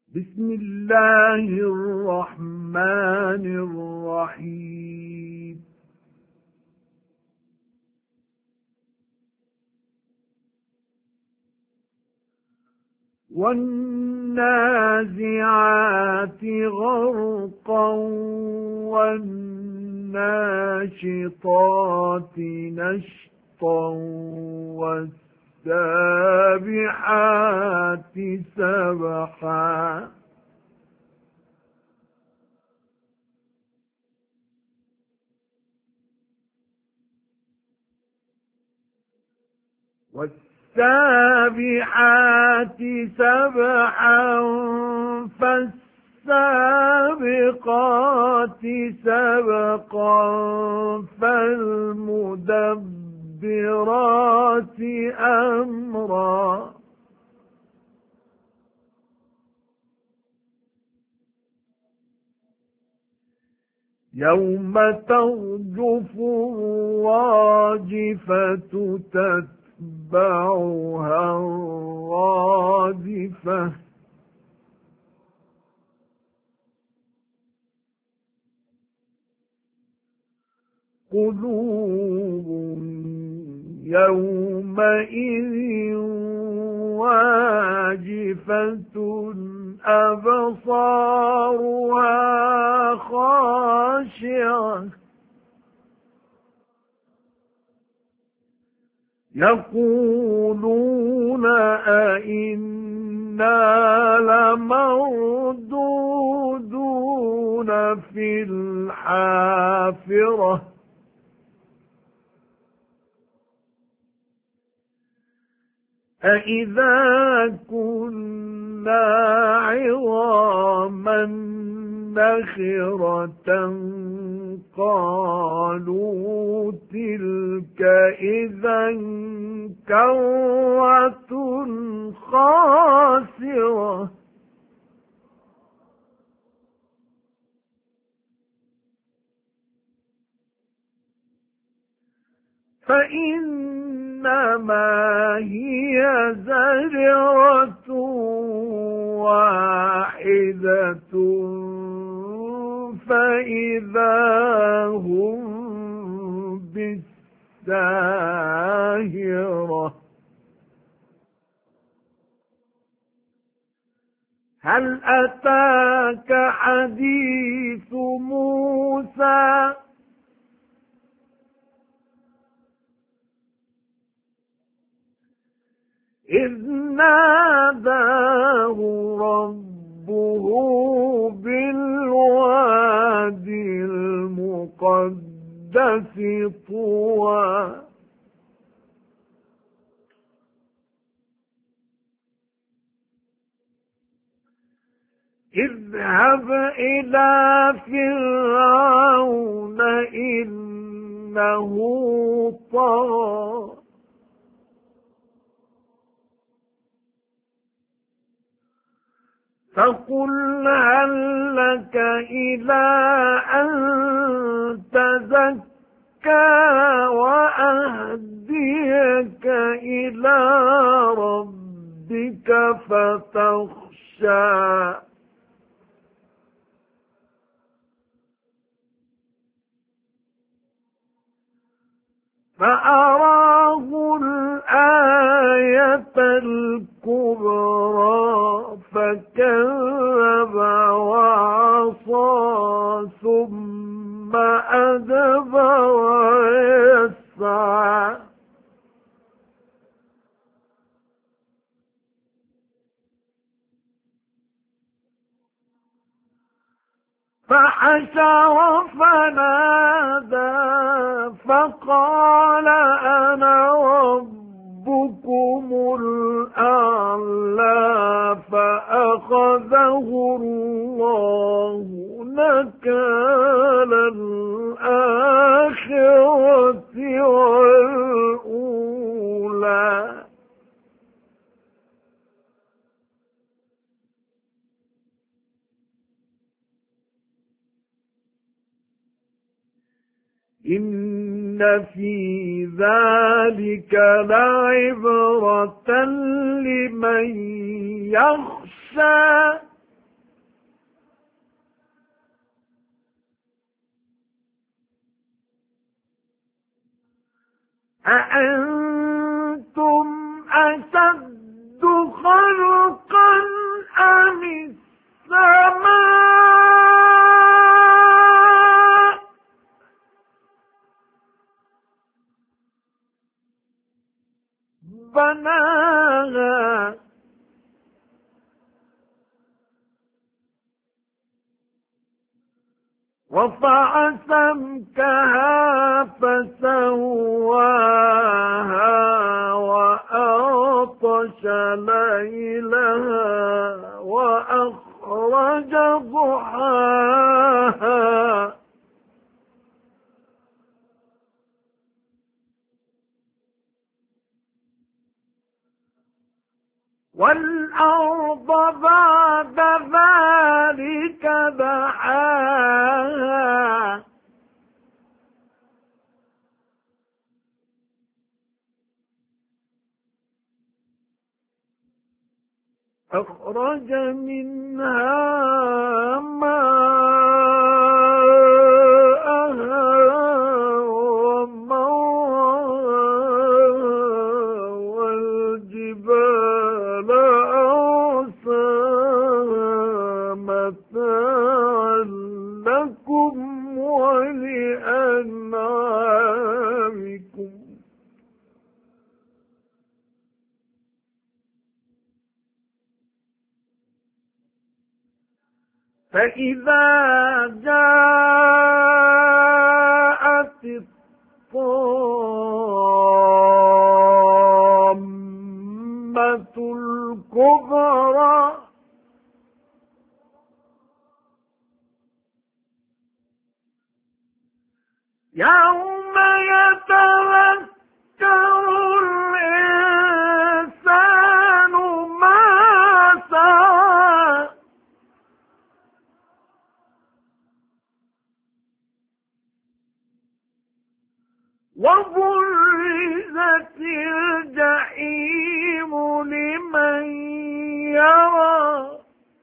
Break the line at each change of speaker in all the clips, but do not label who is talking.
بسم الله الرحمن الرحيم والنازعات غرقا والناشطات نشطا والسابحات سبحا والسابحات سبحا فالسابقات سبقا فالمدبرات أمرا يوم ترجف الراجفة تتبعها الرادفة قلوب يومئذ واجفة أبصارها خاشعة يقولون أئنا لمردودون في الحافرة أإذا كنا عظاما نخرة قالوا تلك إذا كرة خاسرة فإنما هي زجرة واحدة فإذا هم بالساهرة هل أتاك حديث موسى إذ ناداه ربه بالوادي المقدس طوى اذهب إلى فرعون إنه طغى فقل هل لك إلى أن تزكى وأهديك إلى ربك فتخشى فأراه الآية الكبرى فكذب وعصى ثم أدبر يسعى فحشر فنادى فقال أنا ربكم الأعلى فأخذه الله نكال الآخرة والأولى إن في ذلك لعبرة لمن يخشى أأنتم أشد خلقا أم السماء بناها رفع سمكها فسواها وأغطش ليلها وأخرج ضحاها والأرض بعد ذلك دحاها أخرج منها ماءها ومرعاها والجبال أرساها متاعا لكم ولأنعامكم فإذا جاءت الطامة الكبرى يوم يتذكر الإنسان ما سعى وبرزت الجحيم لمن يرى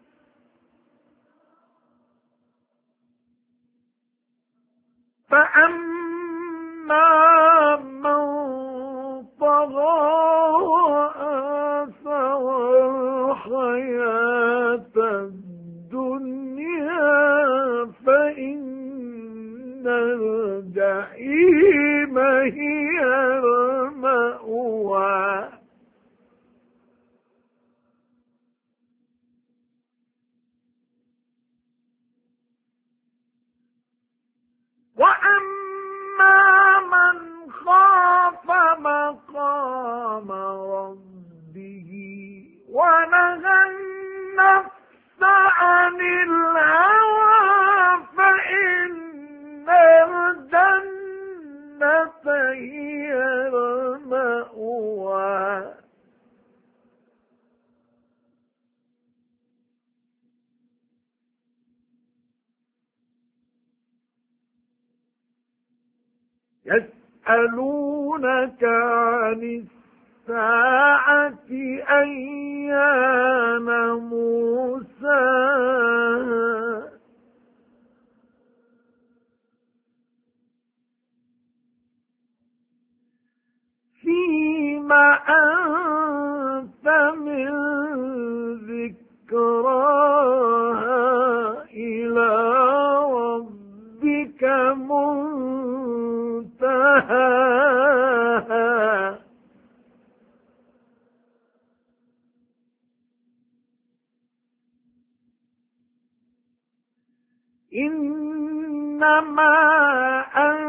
فأما من طغى وآثر الحياة الدنيا فإن الجحيم هي المأوى وأما من خاف مقام ربه ونهى النفس عن الهوى فإن الجنة هي المأوى يسألونك عن الساعة أيان مرساها فيما أنت من ذكراها إلى ربك منتهاها إنما